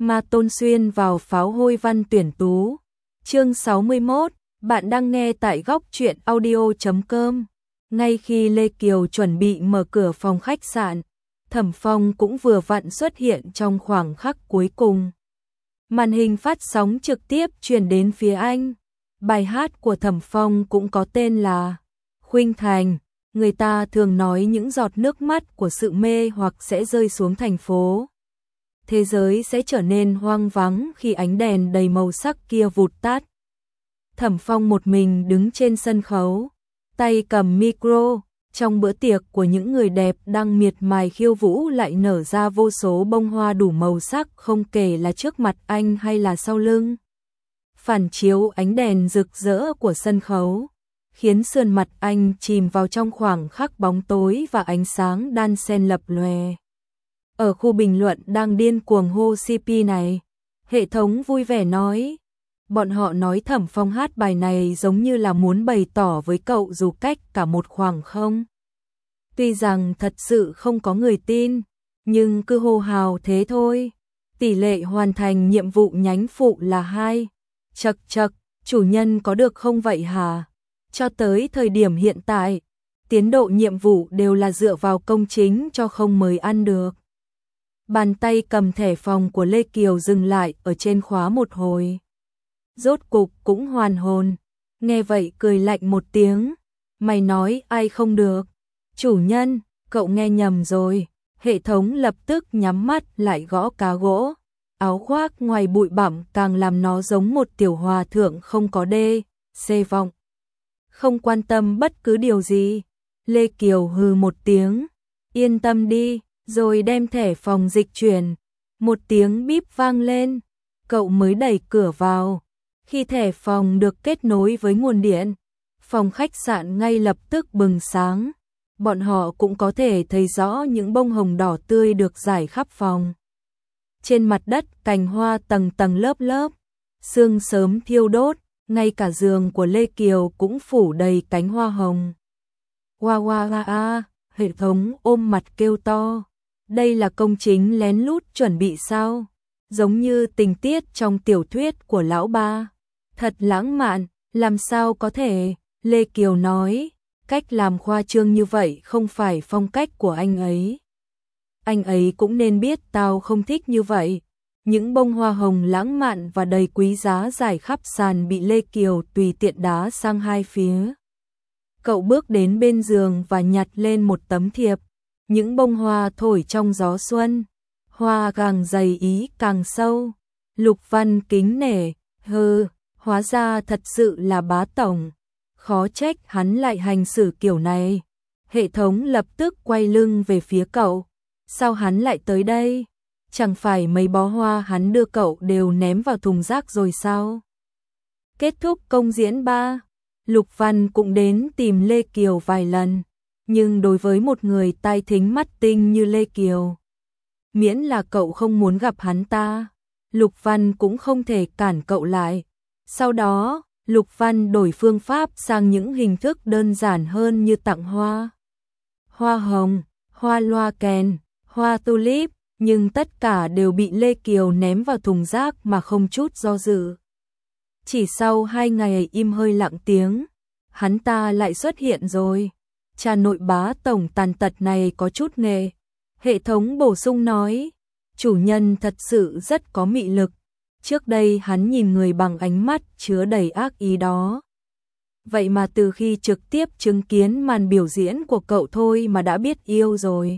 Ma Tôn Xuyên vào pháo hôi văn tuyển tú. Chương 61, bạn đang nghe tại góc truyện audio.com. Ngay khi Lê Kiều chuẩn bị mở cửa phòng khách sạn, Thẩm Phong cũng vừa vặn xuất hiện trong khoảng khắc cuối cùng. Màn hình phát sóng trực tiếp truyền đến phía anh. Bài hát của Thẩm Phong cũng có tên là Khuynh Thành. Người ta thường nói những giọt nước mắt của sự mê hoặc sẽ rơi xuống thành phố. Thế giới sẽ trở nên hoang vắng khi ánh đèn đầy màu sắc kia vụt tắt. Thẩm Phong một mình đứng trên sân khấu, tay cầm micro, trong bữa tiệc của những người đẹp đang miệt mài khiêu vũ lại nở ra vô số bông hoa đủ màu sắc, không kể là trước mặt anh hay là sau lưng. Phản chiếu ánh đèn rực rỡ của sân khấu, khiến sườn mặt anh chìm vào trong khoảng khắc bóng tối và ánh sáng đan xen lập lòe. Ở khu bình luận đang điên cuồng hô CP này, hệ thống vui vẻ nói, bọn họ nói Thẩm Phong hát bài này giống như là muốn bày tỏ với cậu dù cách cả một khoảng không. Tuy rằng thật sự không có người tin, nhưng cứ hô hào thế thôi. Tỷ lệ hoàn thành nhiệm vụ nhánh phụ là 2. Chậc chậc, chủ nhân có được không vậy hả? Cho tới thời điểm hiện tại, tiến độ nhiệm vụ đều là dựa vào công chính cho không mới ăn được. Bàn tay cầm thẻ phòng của Lê Kiều dừng lại ở trên khóa một hồi. Rốt cục cũng hoàn hồn, nghe vậy cười lạnh một tiếng. Mày nói ai không được? Chủ nhân, cậu nghe nhầm rồi. Hệ thống lập tức nhắm mắt lại gõ cá gỗ. Áo khoác ngoài bụi bặm càng làm nó giống một tiểu hòa thượng không có đê, xê vọng. Không quan tâm bất cứ điều gì. Lê Kiều hừ một tiếng. Yên tâm đi, rồi đem thẻ phòng dịch chuyển. Một tiếng bíp vang lên. Cậu mới đẩy cửa vào. Khi thẻ phòng được kết nối với nguồn điện, phòng khách sạn ngay lập tức bừng sáng. Bọn họ cũng có thể thấy rõ những bông hồng đỏ tươi được rải khắp phòng. Trên mặt đất cành hoa tầng tầng lớp lớp, sương sớm thiêu đốt, ngay cả giường của Lê Kiều cũng phủ đầy cánh hoa hồng. Hoa hoa hoa a, hệ thống ôm mặt kêu to. Đây là công chính lén lút chuẩn bị sao? Giống như tình tiết trong tiểu thuyết của lão ba. Thật lãng mạn, làm sao có thể? Lê Kiều nói, cách làm khoa trương như vậy không phải phong cách của anh ấy. Anh ấy cũng nên biết tao không thích như vậy. Những bông hoa hồng lãng mạn và đầy quý giá rải khắp sàn bị Lê Kiều tùy tiện đá sang hai phía. Cậu bước đến bên giường và nhặt lên một tấm thiệp. Những bông hoa thổi trong gió xuân. Hoa càng dày ý càng sâu. Lục Văn kính nể, hóa ra thật sự là bá tổng. Khó trách hắn lại hành xử kiểu này. Hệ thống lập tức quay lưng về phía cậu. Sao hắn lại tới đây? Chẳng phải mấy bó hoa hắn đưa cậu đều ném vào thùng rác rồi sao? Kết thúc công diễn 3, Lục Văn cũng đến tìm Lê Kiều vài lần. Nhưng đối với một người tai thính mắt tinh như Lê Kiều, miễn là cậu không muốn gặp hắn ta, Lục Văn cũng không thể cản cậu lại. Sau đó, Lục Văn đổi phương pháp sang những hình thức đơn giản hơn như tặng hoa. Hoa hồng, hoa loa kèn, hoa tulip, nhưng tất cả đều bị Lê Kiều ném vào thùng rác mà không chút do dự. Chỉ sau 2 ngày im hơi lặng tiếng, hắn ta lại xuất hiện rồi. Cha nội bá tổng tàn tật này có chút nghề. Hệ thống bổ sung nói, chủ nhân thật sự rất có mị lực. Trước đây hắn nhìn người bằng ánh mắt chứa đầy ác ý đó. Vậy mà từ khi trực tiếp chứng kiến màn biểu diễn của cậu thôi mà đã biết yêu rồi.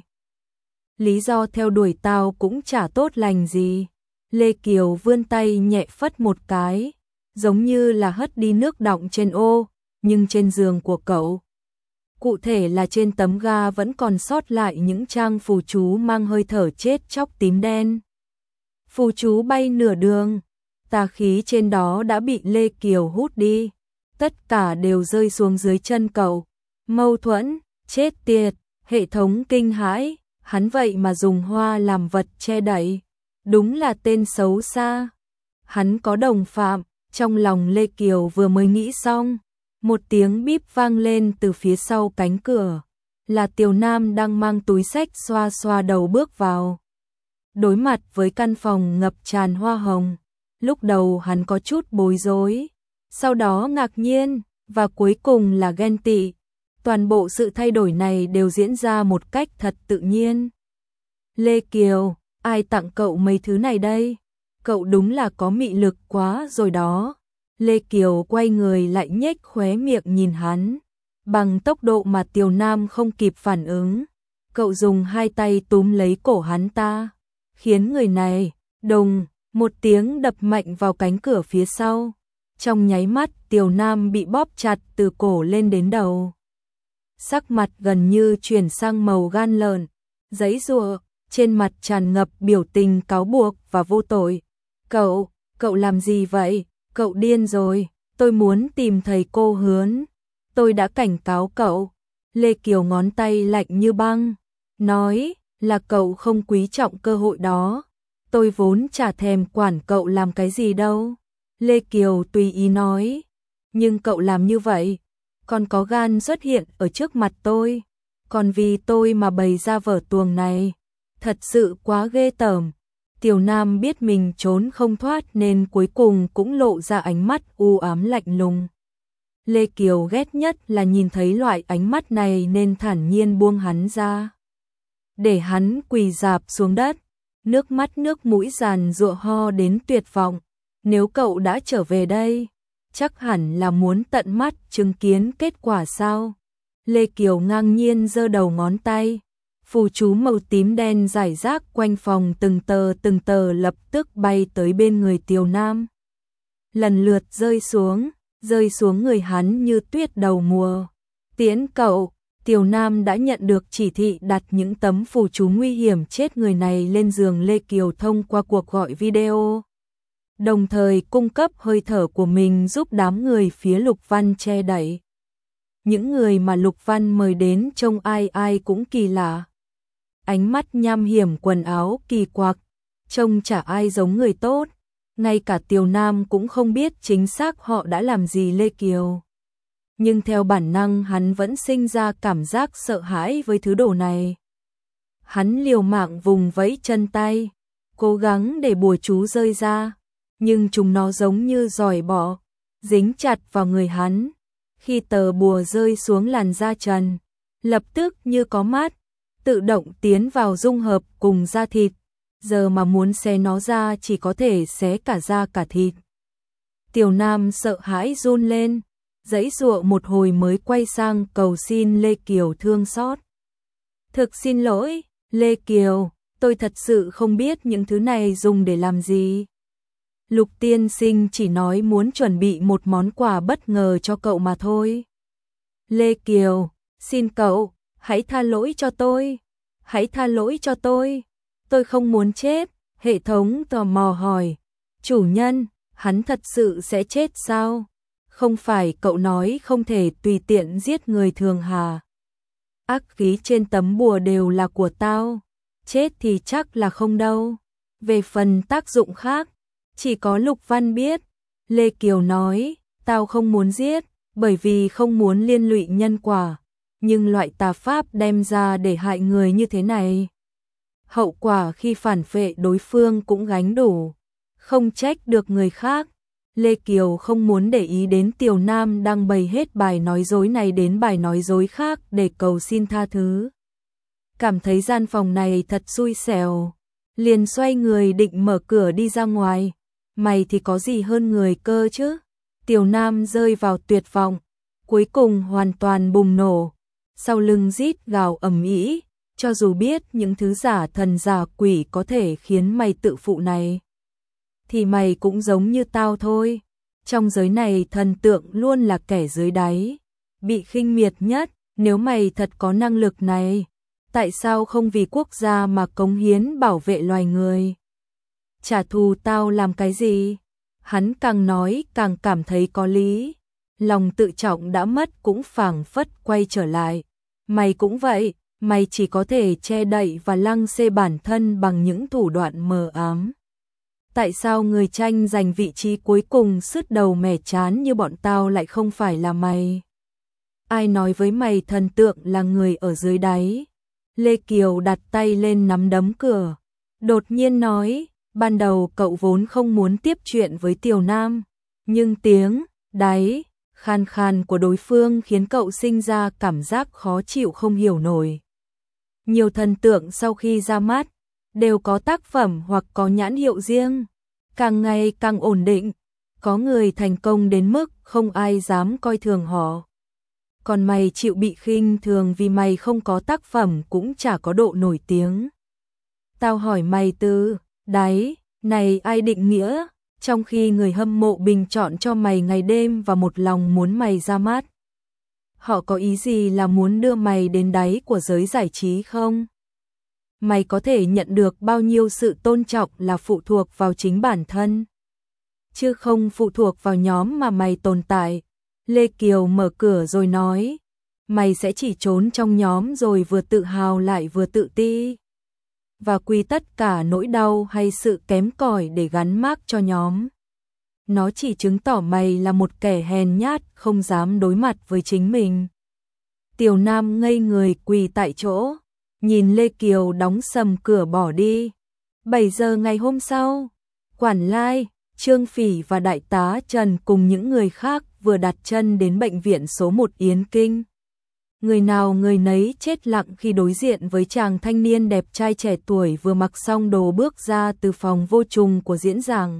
Lý do theo đuổi tao cũng chả tốt lành gì. Lê Kiều vươn tay nhẹ phất một cái, giống như là hất đi nước đọng trên ô, nhưng trên giường của cậu. Cụ thể là trên tấm ga vẫn còn sót lại những trang phù chú mang hơi thở chết chóc tím đen. Phù chú bay nửa đường, tà khí trên đó đã bị Lê Kiều hút đi. Tất cả đều rơi xuống dưới chân cậu. Mâu thuẫn, chết tiệt, hệ thống kinh hãi, hắn vậy mà dùng hoa làm vật che đậy. Đúng là tên xấu xa. Hắn có đồng phạm, trong lòng Lê Kiều vừa mới nghĩ xong. Một tiếng bíp vang lên từ phía sau cánh cửa. Là Tiểu Nam đang mang túi xách xoa xoa đầu bước vào. Đối mặt với căn phòng ngập tràn hoa hồng, lúc đầu hắn có chút bối rối, sau đó ngạc nhiên, và cuối cùng là ghen tị. Toàn bộ sự thay đổi này đều diễn ra một cách thật tự nhiên. Lê Kiều, ai tặng cậu mấy thứ này đây? Cậu đúng là có mị lực quá rồi đó. Lê Kiều quay người lại nhếch khóe miệng nhìn hắn. Bằng tốc độ mà Tiều Nam không kịp phản ứng, cậu dùng hai tay túm lấy cổ hắn ta, khiến người này, đùng, một tiếng đập mạnh vào cánh cửa phía sau. Trong nháy mắt Tiều Nam bị bóp chặt từ cổ lên đến đầu. Sắc mặt gần như chuyển sang màu gan lợn, giãy giụa, trên mặt tràn ngập biểu tình cáu buộc và vô tội. Cậu làm gì vậy? Cậu điên rồi, tôi muốn tìm thầy cô Hướn. Tôi đã cảnh cáo cậu. Lê Kiều ngón tay lạnh như băng, nói là cậu không quý trọng cơ hội đó. Tôi vốn chả thèm quản cậu làm cái gì đâu. Lê Kiều tùy ý nói, nhưng cậu làm như vậy, còn có gan xuất hiện ở trước mặt tôi, còn vì tôi mà bày ra vở tuồng này, thật sự quá ghê tởm. Tiều Nam biết mình trốn không thoát nên cuối cùng cũng lộ ra ánh mắt u ám lạnh lùng. Lê Kiều ghét nhất là nhìn thấy loại ánh mắt này nên thản nhiên buông hắn ra, để hắn quỳ rạp xuống đất, nước mắt nước mũi giàn giụa ho đến tuyệt vọng. Nếu cậu đã trở về đây, chắc hẳn là muốn tận mắt chứng kiến kết quả sao? Lê Kiều ngang nhiên giơ đầu ngón tay, phù chú màu tím đen rải rác quanh phòng từng tờ lập tức bay tới bên người Tiều Nam. Lần lượt rơi xuống người hắn như tuyết đầu mùa. Tiễn cậu, Tiều Nam đã nhận được chỉ thị đặt những tấm phù chú nguy hiểm chết người này lên giường Lê Kiều thông qua cuộc gọi video, đồng thời cung cấp hơi thở của mình giúp đám người phía Lục Văn che đậy. Những người mà Lục Văn mời đến trông ai ai cũng kỳ lạ. Ánh mắt nham hiểm, quần áo kỳ quặc, trông chả ai giống người tốt. Ngay cả Tiều Nam cũng không biết chính xác họ đã làm gì Lê Kiều. Nhưng theo bản năng hắn vẫn sinh ra cảm giác sợ hãi với thứ đồ này. Hắn liều mạng vùng vẫy chân tay, cố gắng để bùa chú rơi ra, nhưng chúng nó giống như giòi bọ, dính chặt vào người hắn. Khi tờ bùa rơi xuống làn da trần, lập tức như có mắt, tự động tiến vào dung hợp cùng da thịt. Giờ mà muốn xé nó ra chỉ có thể xé cả da cả thịt. Tiều Nam sợ hãi run lên, giãy giụa một hồi mới quay sang cầu xin Lê Kiều thương xót. Thực xin lỗi, Lê Kiều, tôi thật sự không biết những thứ này dùng để làm gì. Lục tiên sinh chỉ nói muốn chuẩn bị một món quà bất ngờ cho cậu mà thôi. Lê Kiều, xin cậu, hãy tha lỗi cho tôi. Hãy tha lỗi cho tôi không muốn chết. Hệ thống tò mò hỏi, chủ nhân, hắn thật sự sẽ chết sao? Không phải cậu nói không thể tùy tiện giết người thường hả? Ác khí trên tấm bùa đều là của tao, chết thì chắc là không đâu. Về phần tác dụng khác, chỉ có Lục Văn biết. Lê Kiều nói, tao không muốn giết, bởi vì không muốn liên lụy nhân quả, nhưng loại tà pháp đem ra để hại người như thế này, hậu quả khi phản phệ đối phương cũng gánh đủ, không trách được người khác. Lê Kiều không muốn để ý đến Tiều Nam đang bày hết bài nói dối này đến bài nói dối khác để cầu xin tha thứ. Cảm thấy gian phòng này thật xui xẻo, liền xoay người định mở cửa đi ra ngoài. Mày thì có gì hơn người cơ chứ? Tiều Nam rơi vào tuyệt vọng, cuối cùng hoàn toàn bùng nổ, sau lưng rít gào ầm ĩ, cho dù biết những thứ giả thần giả quỷ có thể khiến mày tự phụ này, thì mày cũng giống như tao thôi. Trong giới này thần tượng luôn là kẻ dưới đáy, bị khinh miệt nhất. Nếu mày thật có năng lực này, tại sao không vì quốc gia mà cống hiến bảo vệ loài người? Trả thù tao làm cái gì? Hắn càng nói càng cảm thấy có lý. Lòng tự trọng đã mất cũng phảng phất quay trở lại. Mày cũng vậy, mày chỉ có thể che đậy và lăng xê bản thân bằng những thủ đoạn mờ ám. Tại sao người tranh giành vị trí cuối cùng sứt đầu mẻ trán như bọn tao lại không phải là mày? Ai nói với mày thần tượng là người ở dưới đáy? Lê Kiều đặt tay lên nắm đấm cửa, đột nhiên nói, ban đầu cậu vốn không muốn tiếp chuyện với Tiểu Nam, nhưng tiếng đáy khan khan của đối phương khiến cậu sinh ra cảm giác khó chịu không hiểu nổi. Nhiều thần tượng sau khi ra mắt đều có tác phẩm hoặc có nhãn hiệu riêng, càng ngày càng ổn định, có người thành công đến mức không ai dám coi thường họ. Còn mày chịu bị khinh thường vì mày không có tác phẩm cũng chả có độ nổi tiếng. Tao hỏi mày từ đáy này ai định nghĩa, trong khi người hâm mộ bình chọn cho mày ngày đêm và một lòng muốn mày ra mắt. Họ có ý gì là muốn đưa mày đến đáy của giới giải trí không? Mày có thể nhận được bao nhiêu sự tôn trọng là phụ thuộc vào chính bản thân, chứ không phụ thuộc vào nhóm mà mày tồn tại. Lê Kiều mở cửa rồi nói, mày sẽ chỉ trốn trong nhóm rồi vừa tự hào lại vừa tự ti, và quy tất cả nỗi đau hay sự kém cỏi để gắn mác cho nhóm. Nó chỉ chứng tỏ mày là một kẻ hèn nhát không dám đối mặt với chính mình. Tiểu Nam ngây người quỳ tại chỗ, nhìn Lê Kiều đóng sầm cửa bỏ đi. 7 giờ ngày hôm sau, Quản Lai, Trương Phỉ và Đại tá Trần cùng những người khác vừa đặt chân đến bệnh viện số 1 Yến Kinh. Người nào người nấy chết lặng khi đối diện với chàng thanh niên đẹp trai trẻ tuổi vừa mặc xong đồ bước ra từ phòng vô trùng của diễn giảng.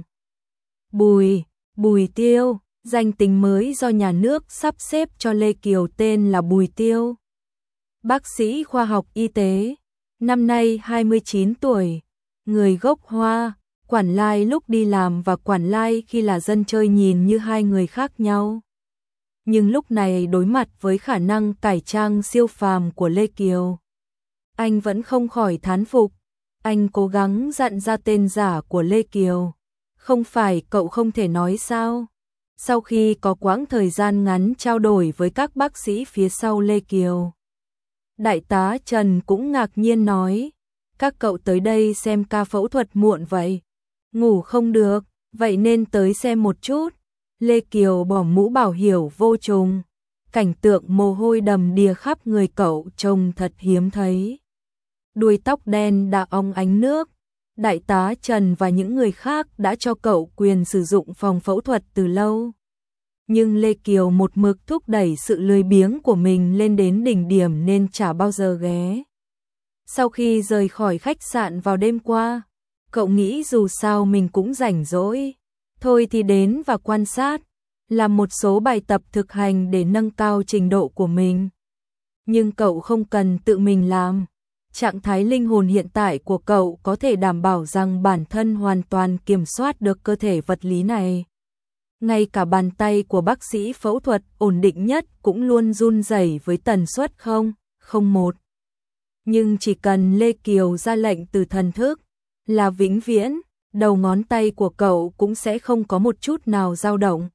Bùi Tiêu, danh tính mới do nhà nước sắp xếp cho Lê Kiều tên là Bùi Tiêu. Bác sĩ khoa học y tế, năm nay 29 tuổi, người gốc Hoa. Quản Lai lúc đi làm và Quản Lai khi là dân chơi nhìn như hai người khác nhau. Nhưng lúc này đối mặt với khả năng cải trang siêu phàm của Lê Kiều, anh vẫn không khỏi thán phục. Anh cố gắng dặn ra tên giả của Lê Kiều. Không phải cậu không thể nói sao? Sau khi có quãng thời gian ngắn trao đổi với các bác sĩ phía sau Lê Kiều, Đại tá Trần cũng ngạc nhiên nói, các cậu tới đây xem ca phẫu thuật muộn vậy? Ngủ không được, vậy nên tới xem một chút. Lê Kiều bỏ mũ bảo hiểm vô trùng, cảnh tượng mồ hôi đầm đìa khắp người cậu trông thật hiếm thấy. Đuôi tóc đen đã óng ánh nước. Đại tá Trần và những người khác đã cho cậu quyền sử dụng phòng phẫu thuật từ lâu. Nhưng Lê Kiều một mực thúc đẩy sự lười biếng của mình lên đến đỉnh điểm nên chả bao giờ ghé. Sau khi rời khỏi khách sạn vào đêm qua, cậu nghĩ dù sao mình cũng rảnh rỗi, thôi thì đến và quan sát, làm một số bài tập thực hành để nâng cao trình độ của mình. Nhưng cậu không cần tự mình làm. Trạng thái linh hồn hiện tại của cậu có thể đảm bảo rằng bản thân hoàn toàn kiểm soát được cơ thể vật lý này. Ngay cả bàn tay của bác sĩ phẫu thuật ổn định nhất cũng luôn run rẩy với tần suất 0,01. Nhưng chỉ cần Lê Kiều ra lệnh từ thần thức là vĩnh viễn, đầu ngón tay của cậu cũng sẽ không có một chút nào dao động.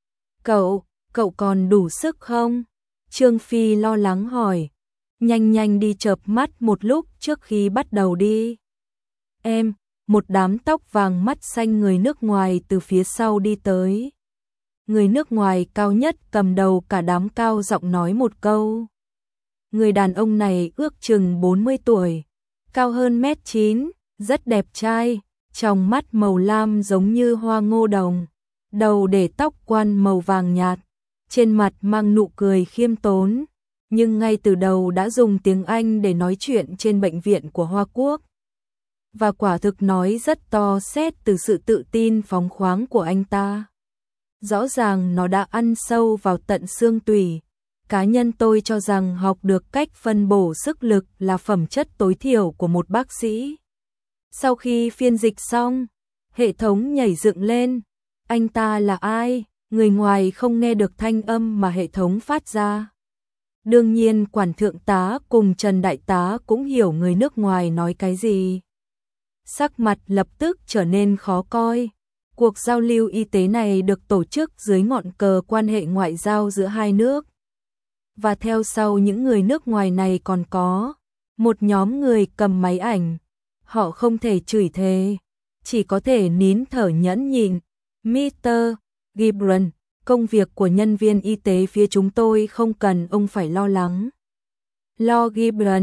Cậu còn đủ sức không? Trương Phi lo lắng hỏi. Nhanh đi chợp mắt một lúc trước khi bắt đầu đi. Em, một đám tóc vàng mắt xanh người nước ngoài từ phía sau đi tới. Người nước ngoài cao nhất cầm đầu cả đám cao giọng nói một câu. Người đàn ông này ước chừng 40 tuổi, cao hơn 1m9, rất đẹp trai, tròng mắt màu lam giống như hoa ngô đồng, đầu để tóc quan màu vàng nhạt, trên mặt mang nụ cười khiêm tốn, nhưng ngay từ đầu đã dùng tiếng Anh để nói chuyện trên bệnh viện của Hoa Quốc. Và quả thực nói rất to xét từ sự tự tin phóng khoáng của anh ta. Rõ ràng nó đã ăn sâu vào tận xương tủy. Cá nhân tôi cho rằng học được cách phân bổ sức lực là phẩm chất tối thiểu của một bác sĩ. Sau khi phiên dịch xong, hệ thống nhảy dựng lên. Anh ta là ai? Người ngoài không nghe được thanh âm mà hệ thống phát ra. Đương nhiên quản thượng tá cùng Trần đại tá cũng hiểu người nước ngoài nói cái gì. Sắc mặt lập tức trở nên khó coi. Cuộc giao lưu y tế này được tổ chức dưới ngọn cờ quan hệ ngoại giao giữa hai nước. Và theo sau những người nước ngoài này còn có một nhóm người cầm máy ảnh. Họ không thể chửi thề, chỉ có thể nín thở nhẫn nhịn. Mr. Gibran, công việc của nhân viên y tế phía chúng tôi không cần ông phải lo lắng. Lo Gibran,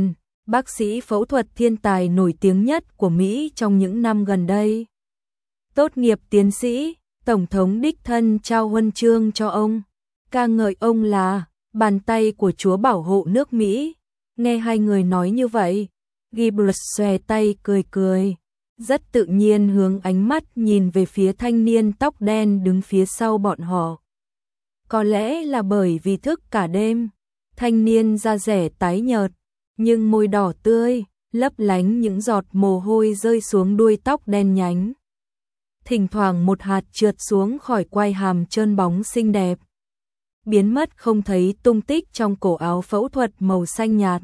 bác sĩ phẫu thuật thiên tài nổi tiếng nhất của Mỹ trong những năm gần đây. Tốt nghiệp tiến sĩ, Tổng thống đích thân trao huân chương cho ông, ca ngợi ông là bàn tay của Chúa bảo hộ nước Mỹ. Nghe hai người nói như vậy, Gibbs xòe tay cười cười, rất tự nhiên hướng ánh mắt nhìn về phía thanh niên tóc đen đứng phía sau bọn họ. Có lẽ là bởi vì thức cả đêm, thanh niên da rẻ tái nhợt, nhưng môi đỏ tươi, lấp lánh những giọt mồ hôi rơi xuống đuôi tóc đen nhánh. Thỉnh thoảng một hạt trượt xuống khỏi quai hàm trơn bóng xinh đẹp, biến mất không thấy tung tích trong cổ áo phẫu thuật màu xanh nhạt.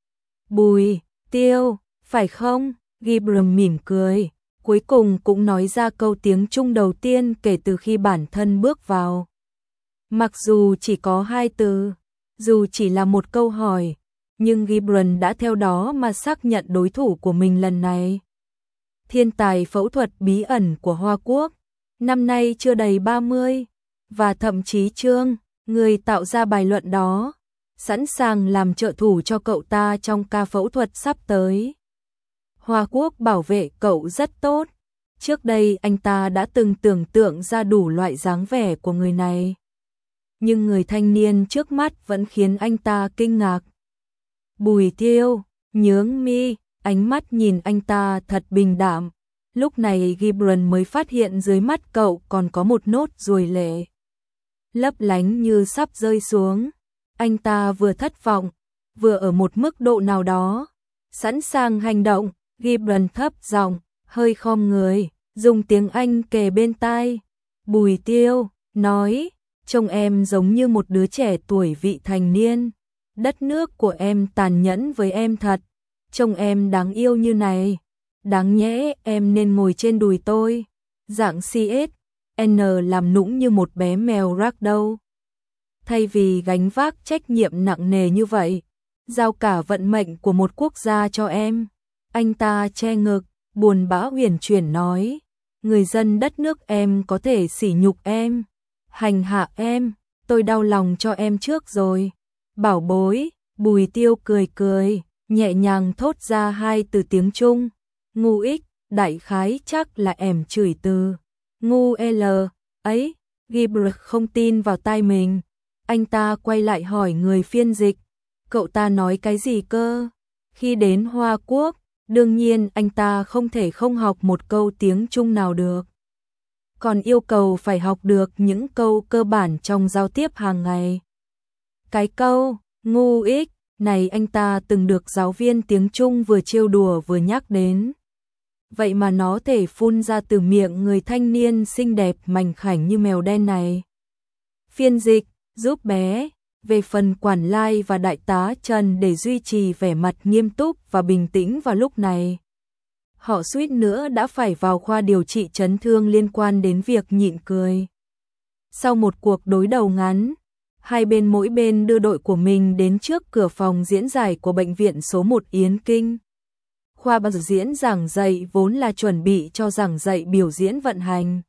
Bùi Tiêu, phải không? Gibbs mỉm cười, cuối cùng cũng nói ra câu tiếng Trung đầu tiên kể từ khi bản thân bước vào. Mặc dù chỉ có 2 từ, dù chỉ là một câu hỏi, nhưng Gibbs đã theo đó mà xác nhận đối thủ của mình lần này. Thiên tài phẫu thuật bí ẩn của Hoa Quốc, năm nay chưa đầy 30, và thậm chí Trương, người tạo ra bài luận đó, sẵn sàng làm trợ thủ cho cậu ta trong ca phẫu thuật sắp tới. Hoa Quốc bảo vệ cậu rất tốt, trước đây anh ta đã từng tưởng tượng ra đủ loại dáng vẻ của người này. Nhưng người thanh niên trước mắt vẫn khiến anh ta kinh ngạc. Bùi Tiêu, nhướng mi, ánh mắt nhìn anh ta thật bình đạm. Lúc này Gibbs mới phát hiện dưới mắt cậu còn có một nốt ruồi lệ, lấp lánh như sắp rơi xuống. Anh ta vừa thất vọng, vừa ở một mức độ nào đó sẵn sàng hành động. Gibbs thấp giọng, hơi khom người, dùng tiếng Anh kề bên tai. Bùi Tiêu nói, trông em giống như một đứa trẻ tuổi vị thành niên. Đất nước của em tàn nhẫn với em thật. Trông em đáng yêu như này, đáng nhẽ em nên ngồi trên đùi tôi. Dạng CSN làm nũng như một bé mèo ragdoll. Thay vì gánh vác trách nhiệm nặng nề như vậy, giao cả vận mệnh của một quốc gia cho em. Anh ta che ngực, buồn bã huyền chuyển nói, người dân đất nước em có thể sỉ nhục em, hành hạ em, tôi đau lòng cho em trước rồi. Bảo bối, Bùi Tiêu cười cười, nhẹ nhàng thốt ra 2 từ tiếng Trung. Ngu ích, đại khái chắc là em chửi từ ngu L ấy. Gibbs không tin vào tai mình. Anh ta quay lại hỏi người phiên dịch, cậu ta nói cái gì cơ? Khi đến Hoa Quốc, đương nhiên anh ta không thể không học một câu tiếng Trung nào được. Còn yêu cầu phải học được những câu cơ bản trong giao tiếp hàng ngày. Cái câu ngu ích này anh ta từng được giáo viên tiếng Trung vừa trêu đùa vừa nhắc đến. Vậy mà nó thể phun ra từ miệng người thanh niên xinh đẹp mảnh khảnh như mèo đen này. Phiên dịch giúp bé. Về phần quản lai và đại tá Trần để duy trì vẻ mặt nghiêm túc và bình tĩnh vào lúc này, họ suýt nữa đã phải vào khoa điều trị chấn thương liên quan đến việc nhịn cười. Sau một cuộc đối đầu ngắn, hai bên mỗi bên đưa đội của mình đến trước cửa phòng diễn giải của bệnh viện số 1 Yến Kinh. Khoa biểu diễn giảng dạy vốn là chuẩn bị cho giảng dạy biểu diễn vận hành.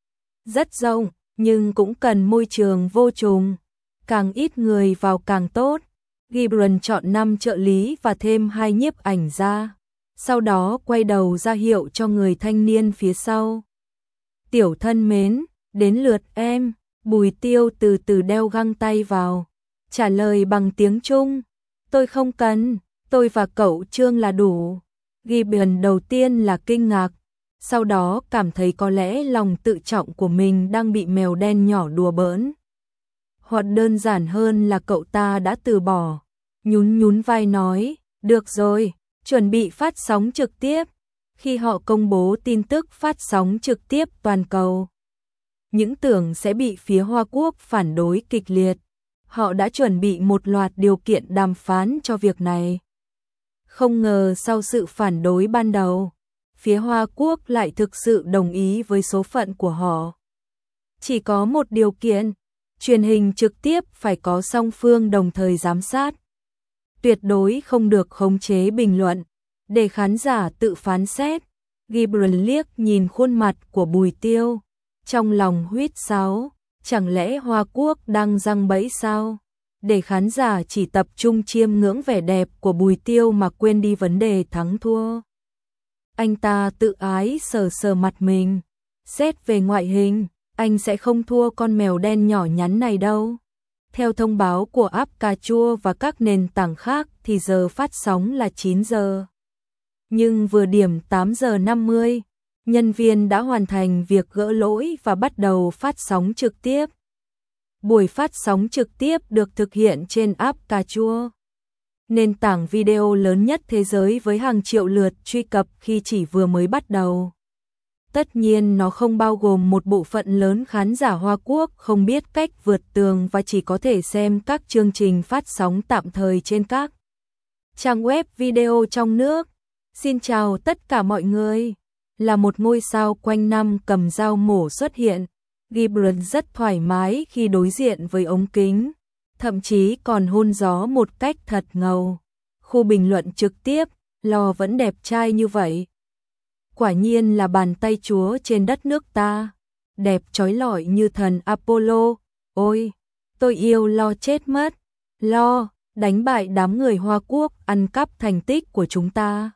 Rất rộng, nhưng cũng cần môi trường vô trùng. Càng ít người vào càng tốt. Gibbs chọn 5 trợ lý và thêm 2 nhiếp ảnh gia. Sau đó quay đầu ra hiệu cho người thanh niên phía sau. Tiểu thân mến, đến lượt em. Bùi Tiêu từ từ đeo găng tay vào, trả lời bằng tiếng Trung. Tôi không cần, tôi và cậu Trương là đủ. Gibbs đầu tiên là kinh ngạc, sau đó cảm thấy có lẽ lòng tự trọng của mình đang bị mèo đen nhỏ đùa bỡn. Hoặc đơn giản hơn là cậu ta đã từ bỏ, nhún nhún vai nói, được rồi, chuẩn bị phát sóng trực tiếp. Khi họ công bố tin tức phát sóng trực tiếp toàn cầu, những tưởng sẽ bị phía Hoa Quốc phản đối kịch liệt. Họ đã chuẩn bị một loạt điều kiện đàm phán cho việc này. Không ngờ sau sự phản đối ban đầu, phía Hoa Quốc lại thực sự đồng ý với số phận của họ. Chỉ có một điều kiện, truyền hình trực tiếp phải có song phương đồng thời giám sát. Tuyệt đối không được khống chế bình luận, để khán giả tự phán xét. Gibbs liếc nhìn khuôn mặt của Bùi Tiêu, trong lòng huýt sáo, chẳng lẽ Hoa Quốc đang giăng bẫy sao? để khán giả chỉ tập trung chiêm ngưỡng vẻ đẹp của Bùi Tiêu mà quên đi vấn đề thắng thua. Anh ta tự ái sờ sờ mặt mình, xét về ngoại hình, anh sẽ không thua con mèo đen nhỏ nhắn này đâu. Theo thông báo của app cà chua và các nền tảng khác thì giờ phát sóng là 9 giờ. Nhưng vừa điểm 8 giờ 50, nhân viên đã hoàn thành việc gỡ lỗi và bắt đầu phát sóng trực tiếp. Buổi phát sóng trực tiếp được thực hiện trên app cà chua, nền tảng video lớn nhất thế giới với hàng triệu lượt truy cập khi chỉ vừa mới bắt đầu. Tất nhiên nó không bao gồm một bộ phận lớn khán giả Hoa Quốc không biết cách vượt tường và chỉ có thể xem các chương trình phát sóng tạm thời trên các trang web video trong nước. Xin chào tất cả mọi người. Là một ngôi sao quanh năm cầm dao mổ xuất hiện, Gibran rất thoải mái khi đối diện với ống kính, thậm chí còn hôn gió một cách thật ngầu. Khu bình luận trực tiếp, Lo vẫn đẹp trai như vậy. Quả nhiên là bàn tay Chúa trên đất nước ta, đẹp chói lọi như thần Apollo. Ôi, tôi yêu Lo chết mất. Lo đánh bại đám người Hoa Quốc ăn cắp thành tích của chúng ta.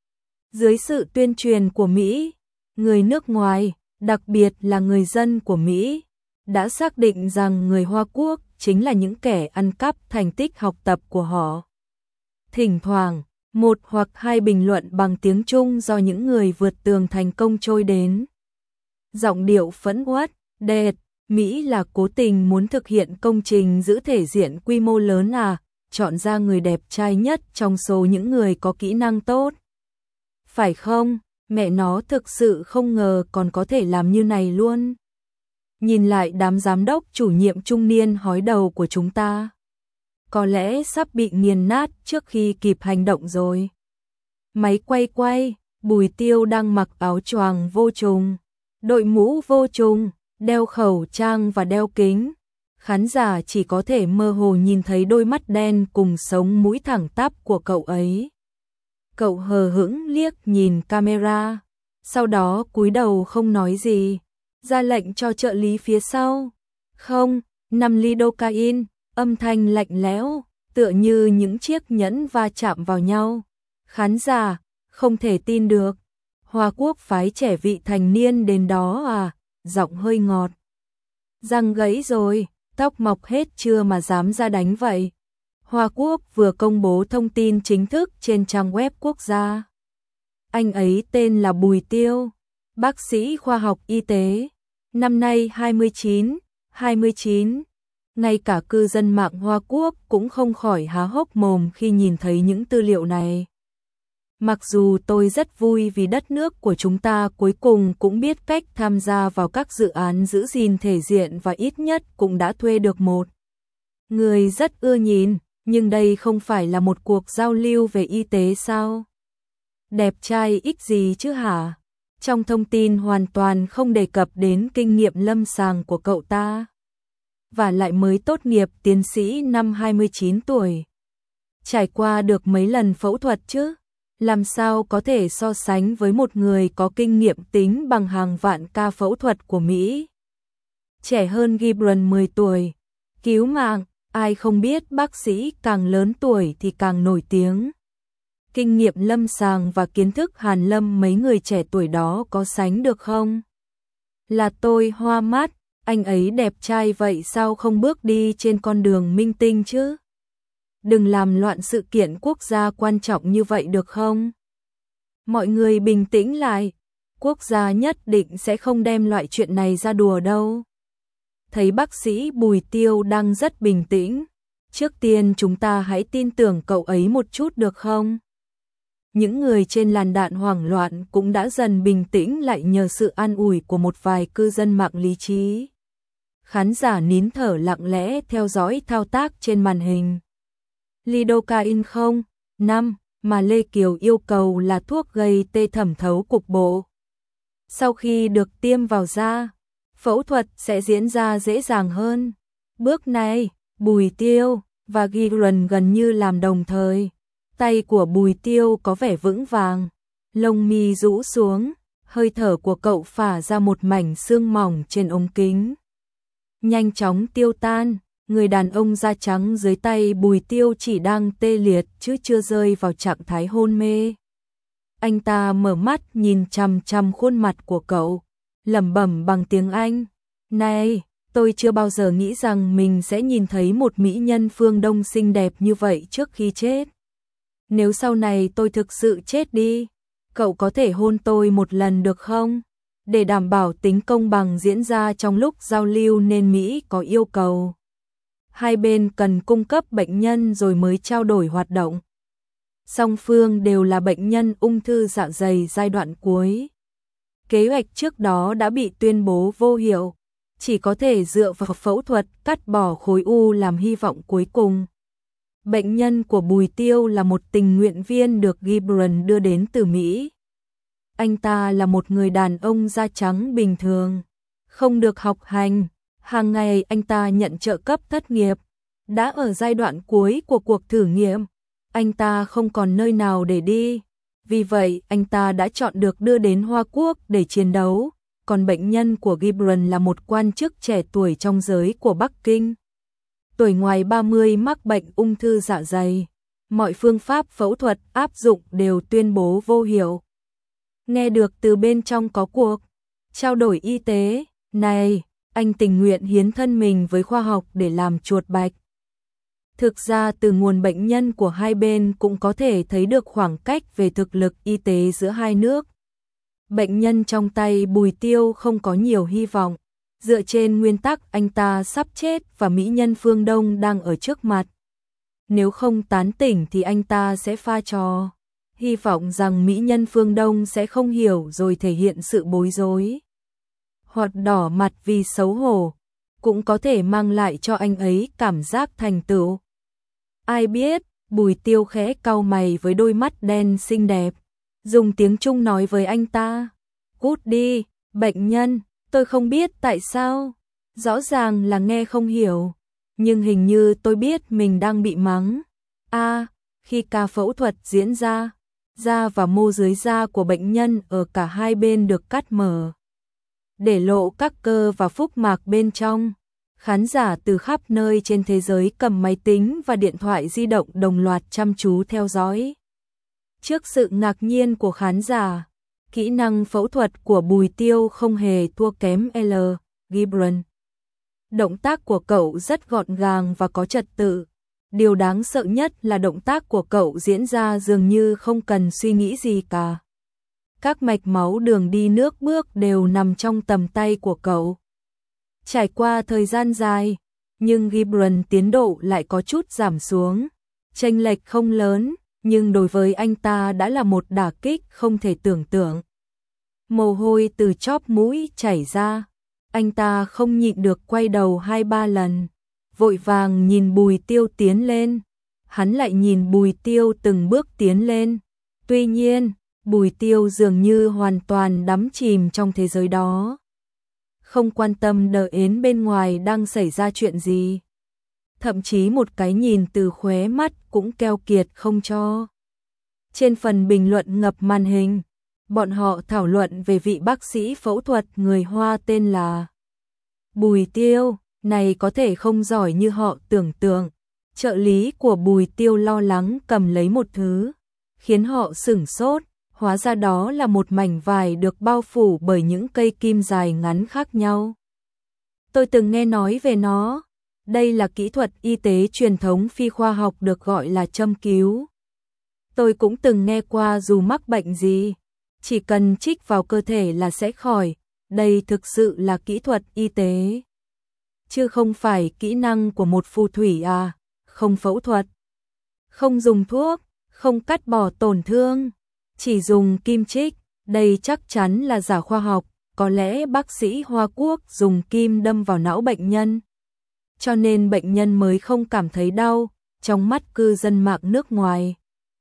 Dưới sự tuyên truyền của Mỹ, người nước ngoài, đặc biệt là người dân của Mỹ, đã xác định rằng người Hoa Quốc chính là những kẻ ăn cắp thành tích học tập của họ. Thỉnh thoảng, một hoặc hai bình luận bằng tiếng Trung do những người vượt tường thành công trôi đến. Giọng điệu phẫn uất, đệt, Mỹ là cố tình muốn thực hiện công trình giữ thể diện quy mô lớn à, chọn ra người đẹp trai nhất trong số những người có kỹ năng tốt. Phải không? Mẹ nó thực sự không ngờ còn có thể làm như này luôn. Nhìn lại đám giám đốc chủ nhiệm trung niên hói đầu của chúng ta, có lẽ sắp bị nghiền nát trước khi kịp hành động rồi. Máy quay, Bùi Tiêu đang mặc áo choàng vô trùng, đội mũ vô trùng, đeo khẩu trang và đeo kính. Khán giả chỉ có thể mơ hồ nhìn thấy đôi mắt đen cùng sống mũi thẳng tắp của cậu ấy. Cậu hờ hững liếc nhìn camera, sau đó cúi đầu không nói gì, ra lệnh cho trợ lý phía sau. Không, 5 ly cocaine, âm thanh lạnh lẽo, tựa như những chiếc nhẫn va chạm vào nhau. Khán giả, không thể tin được. Hoa Quốc phái trẻ vị thành niên đến đó à, giọng hơi ngọt. Răng gãy rồi, tóc mọc hết chưa mà dám ra đánh vậy. Hoa Quốc vừa công bố thông tin chính thức trên trang web quốc gia. Anh ấy tên là Bùi Tiêu, bác sĩ khoa học y tế, năm nay 29. Ngay cả cư dân mạng Hoa Quốc cũng không khỏi há hốc mồm khi nhìn thấy những tư liệu này. Mặc dù tôi rất vui vì đất nước của chúng ta cuối cùng cũng biết cách tham gia vào các dự án giữ gìn thể diện và ít nhất cũng đã thuê được một người rất ưa nhìn, nhưng đây không phải là một cuộc giao lưu về y tế sao? Đẹp trai ích gì chứ hả? Trong thông tin hoàn toàn không đề cập đến kinh nghiệm lâm sàng của cậu ta. Và lại mới tốt nghiệp tiến sĩ năm 29 tuổi. Trải qua được mấy lần phẫu thuật chứ? Làm sao có thể so sánh với một người có kinh nghiệm tính bằng hàng vạn ca phẫu thuật của Mỹ? Trẻ hơn Gibran 10 tuổi. Cứu mạng, ai không biết bác sĩ càng lớn tuổi thì càng nổi tiếng. Kinh nghiệm lâm sàng và kiến thức hàn lâm mấy người trẻ tuổi đó có sánh được không? Là tôi hoa mắt, anh ấy đẹp trai vậy sao không bước đi trên con đường minh tinh chứ? Đừng làm loạn sự kiện quốc gia quan trọng như vậy được không? Mọi người bình tĩnh lại, quốc gia nhất định sẽ không đem loại chuyện này ra đùa đâu. Thấy bác sĩ Bùi Tiêu đang rất bình tĩnh, trước tiên chúng ta hãy tin tưởng cậu ấy một chút được không? Những người trên làn đạn hoảng loạn cũng đã dần bình tĩnh lại nhờ sự an ủi của một vài cư dân mạng lý trí. Khán giả nín thở lặng lẽ theo dõi thao tác trên màn hình. Lidocaine không, 5, mà Lê Kiều yêu cầu là thuốc gây tê thẩm thấu cục bộ. Sau khi được tiêm vào da, phẫu thuật sẽ diễn ra dễ dàng hơn. Bước này, Bùi Tiêu và Gibran gần như làm đồng thời. Tay của Bùi Tiêu có vẻ vững vàng, lông mi rũ xuống, hơi thở của cậu phả ra một mảnh sương mỏng trên ống kính. Nhanh chóng tiêu tan, Người đàn ông da trắng dưới tay Bùi Tiêu chỉ đang tê liệt chứ chưa rơi vào trạng thái hôn mê. Anh ta mở mắt nhìn chằm chằm khuôn mặt của cậu, lẩm bẩm bằng tiếng Anh. Này, tôi chưa bao giờ nghĩ rằng mình sẽ nhìn thấy một mỹ nhân phương Đông xinh đẹp như vậy trước khi chết. Nếu sau này tôi thực sự chết đi, cậu có thể hôn tôi một lần được không? Để đảm bảo tính công bằng diễn ra trong lúc giao lưu nên Mỹ có yêu cầu. Hai bên cần cung cấp bệnh nhân rồi mới trao đổi hoạt động. Song phương đều là bệnh nhân ung thư dạ dày giai đoạn cuối. Kế hoạch trước đó đã bị tuyên bố vô hiệu, chỉ có thể dựa vào phẫu thuật cắt bỏ khối u làm hy vọng cuối cùng. Bệnh nhân của Bùi Tiêu là một tình nguyện viên được Gibran đưa đến từ Mỹ. Anh ta là một người đàn ông da trắng bình thường, không được học hành, hàng ngày anh ta nhận trợ cấp thất nghiệp. Đã ở giai đoạn cuối của cuộc thử nghiệm, anh ta không còn nơi nào để đi. Vì vậy, anh ta đã chọn được đưa đến Hoa Quốc để chiến đấu, còn bệnh nhân của Gibran là một quan chức trẻ tuổi trong giới của Bắc Kinh. Tuổi ngoài 30 mắc bệnh ung thư dạ dày, mọi phương pháp phẫu thuật áp dụng đều tuyên bố vô hiệu. Nghe được từ bên trong có cuộc trao đổi y tế, này, anh tình nguyện hiến thân mình với khoa học để làm chuột bạch. Thực ra từ nguồn bệnh nhân của hai bên cũng có thể thấy được khoảng cách về thực lực y tế giữa hai nước. Bệnh nhân trong tay Bùi Tiêu không có nhiều hy vọng, dựa trên nguyên tắc anh ta sắp chết và mỹ nhân phương Đông đang ở trước mặt. Nếu không tán tỉnh thì anh ta sẽ pha trò, hy vọng rằng mỹ nhân phương Đông sẽ không hiểu rồi thể hiện sự bối rối. Hoặc đỏ mặt vì xấu hổ, cũng có thể mang lại cho anh ấy cảm giác thành tựu. Ai biết, Bùi Tiêu khẽ cau mày với đôi mắt đen xinh đẹp, dùng tiếng Trung nói với anh ta. Cút đi, bệnh nhân, tôi không biết tại sao, rõ ràng là nghe không hiểu, nhưng hình như tôi biết mình đang bị mắng. Khi ca phẫu thuật diễn ra, da và mô dưới da của bệnh nhân ở cả hai bên được cắt mở, để lộ các cơ và phúc mạc bên trong. Khán giả từ khắp nơi trên thế giới cầm máy tính và điện thoại di động đồng loạt chăm chú theo dõi. Trước sự ngạc nhiên của khán giả, kỹ năng phẫu thuật của Bùi Tiêu không hề thua kém L. Gibran. Động tác của cậu rất gọn gàng và có trật tự. Điều đáng sợ nhất là động tác của cậu diễn ra dường như không cần suy nghĩ gì cả. Các mạch máu đường đi nước bước đều nằm trong tầm tay của cậu. Trải qua thời gian dài, nhưng Gibran tiến độ lại có chút giảm xuống. Chênh lệch không lớn, nhưng đối với anh ta đã là một đả kích không thể tưởng tượng. Mồ hôi từ chóp mũi chảy ra, anh ta không nhịn được quay đầu 2-3 lần, vội vàng nhìn Bùi Tiêu tiến lên. Hắn lại nhìn Bùi Tiêu từng bước tiến lên. Tuy nhiên, Bùi Tiêu dường như hoàn toàn đắm chìm trong thế giới đó, không quan tâm đờ ến bên ngoài đang xảy ra chuyện gì. Thậm chí một cái nhìn từ khóe mắt cũng keo kiệt không cho. Trên phần bình luận ngập màn hình, bọn họ thảo luận về vị bác sĩ phẫu thuật người Hoa tên là Bùi Tiêu, này có thể không giỏi như họ tưởng tượng. Trợ lý của Bùi Tiêu lo lắng cầm lấy một thứ, khiến họ sửng sốt. Hóa ra đó là một mảnh vải được bao phủ bởi những cây kim dài ngắn khác nhau. Tôi từng nghe nói về nó. Đây là kỹ thuật y tế truyền thống phi khoa học được gọi là châm cứu. Tôi cũng từng nghe qua dù mắc bệnh gì, chỉ cần trích vào cơ thể là sẽ khỏi. Đây thực sự là kỹ thuật y tế, chứ không phải kỹ năng của một phù thủy à. Không phẫu thuật, không dùng thuốc, không cắt bỏ tổn thương, chỉ dùng kim chích. Đây chắc chắn là giả khoa học. Có lẽ bác sĩ Hoa Quốc dùng kim đâm vào não bệnh nhân, cho nên bệnh nhân mới không cảm thấy đau. Trong mắt cư dân mạng nước ngoài,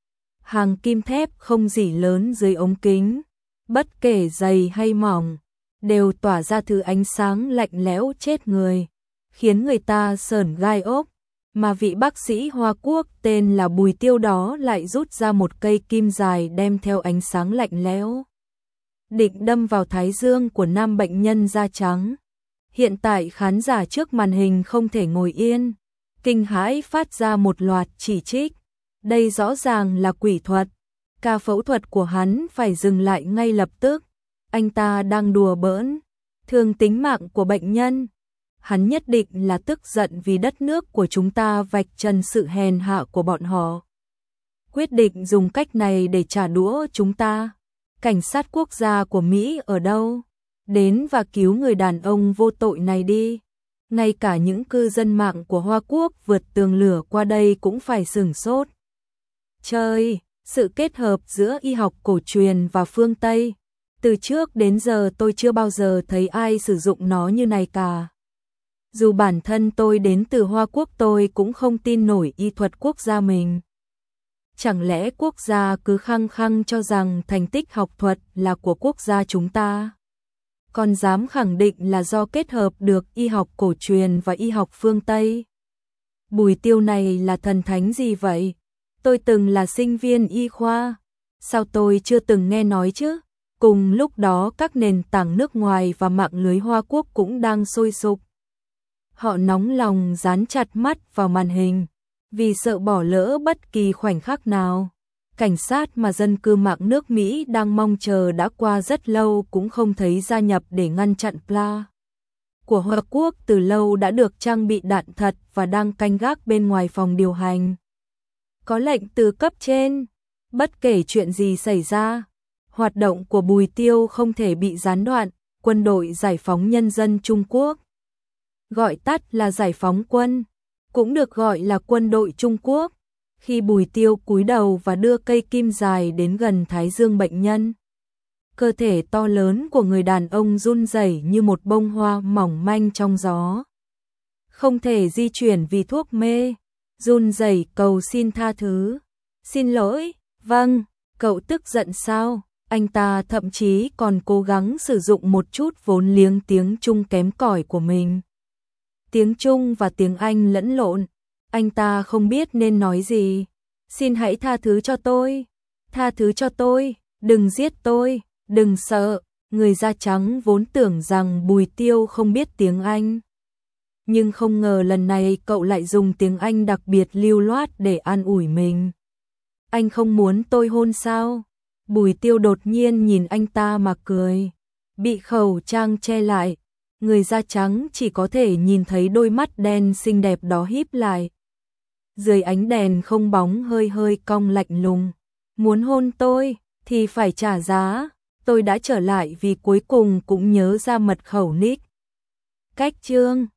hàng kim thép không gì lớn dưới ống kính, bất kể dày hay mỏng, đều tỏa ra thứ ánh sáng lạnh lẽo chết người, khiến người ta sởn gai ốc. Mà vị bác sĩ Hoa Quốc tên là Bùi Tiêu đó lại rút ra một cây kim dài đem theo ánh sáng lạnh lẽo, định đâm vào thái dương của nam bệnh nhân da trắng. Hiện tại khán giả trước màn hình không thể ngồi yên, kinh hãi phát ra một loạt chỉ trích. Đây rõ ràng là quỷ thuật, ca phẫu thuật của hắn phải dừng lại ngay lập tức. Anh ta đang đùa bỡn, thương tính mạng của bệnh nhân. Hắn nhất định là tức giận vì đất nước của chúng ta vạch trần sự hèn hạ của bọn họ. Quyết định dùng cách này để trả đũa chúng ta. Cảnh sát quốc gia của Mỹ ở đâu? Đến và cứu người đàn ông vô tội này đi. Ngay cả những cư dân mạng của Hoa Quốc vượt tường lửa qua đây cũng phải sửng sốt. Trời, sự kết hợp giữa y học cổ truyền và phương Tây. Từ trước đến giờ tôi chưa bao giờ thấy ai sử dụng nó như này cả. Dù bản thân tôi đến từ Hoa Quốc tôi cũng không tin nổi y thuật quốc gia mình. Chẳng lẽ quốc gia cứ khăng khăng cho rằng thành tích học thuật là của quốc gia chúng ta? Còn dám khẳng định là do kết hợp được y học cổ truyền và y học phương Tây? Bùi Tiêu này là thần thánh gì vậy? Tôi từng là sinh viên y khoa. Sao tôi chưa từng nghe nói chứ? Cùng lúc đó các nền tảng nước ngoài và mạng lưới Hoa Quốc cũng đang sôi sục. Họ nóng lòng dán chặt mắt vào màn hình, vì sợ bỏ lỡ bất kỳ khoảnh khắc nào. Cảnh sát mà dân cư mạng nước Mỹ đang mong chờ đã qua rất lâu cũng không thấy gia nhập để ngăn chặn Pla. Của Hoa Quốc từ lâu đã được trang bị đạn thật và đang canh gác bên ngoài phòng điều hành. Có lệnh từ cấp trên, bất kể chuyện gì xảy ra, hoạt động của Bùi Tiêu không thể bị gián đoạn. Quân đội Giải phóng Nhân dân Trung Quốc, gọi tắt là Giải phóng quân, cũng được gọi là quân đội Trung Quốc. Khi Bùi Tiêu cúi đầu và đưa cây kim dài đến gần thái dương bệnh nhân, cơ thể to lớn của người đàn ông run rẩy như một bông hoa mỏng manh trong gió. Không thể di chuyển vì thuốc mê, run rẩy cầu xin tha thứ. Xin lỗi, vâng, cậu tức giận sao? Anh ta thậm chí còn cố gắng sử dụng một chút vốn liếng tiếng Trung kém cỏi của mình. Tiếng Trung và tiếng Anh lẫn lộn, anh ta không biết nên nói gì. Xin hãy tha thứ cho tôi, tha thứ cho tôi, đừng giết tôi, đừng sợ. Người da trắng vốn tưởng rằng Bùi Tiêu không biết tiếng Anh. Nhưng không ngờ lần này cậu lại dùng tiếng Anh đặc biệt lưu loát để an ủi mình. Anh không muốn tôi hôn sao? Bùi Tiêu đột nhiên nhìn anh ta mà cười. Bị khẩu trang che lại, người da trắng chỉ có thể nhìn thấy đôi mắt đen xinh đẹp đó híp lại. Dưới ánh đèn không bóng hơi hơi cong lạnh lùng. Muốn hôn tôi thì phải trả giá. Tôi đã trở lại vì cuối cùng cũng nhớ ra mật khẩu nick. Cách chương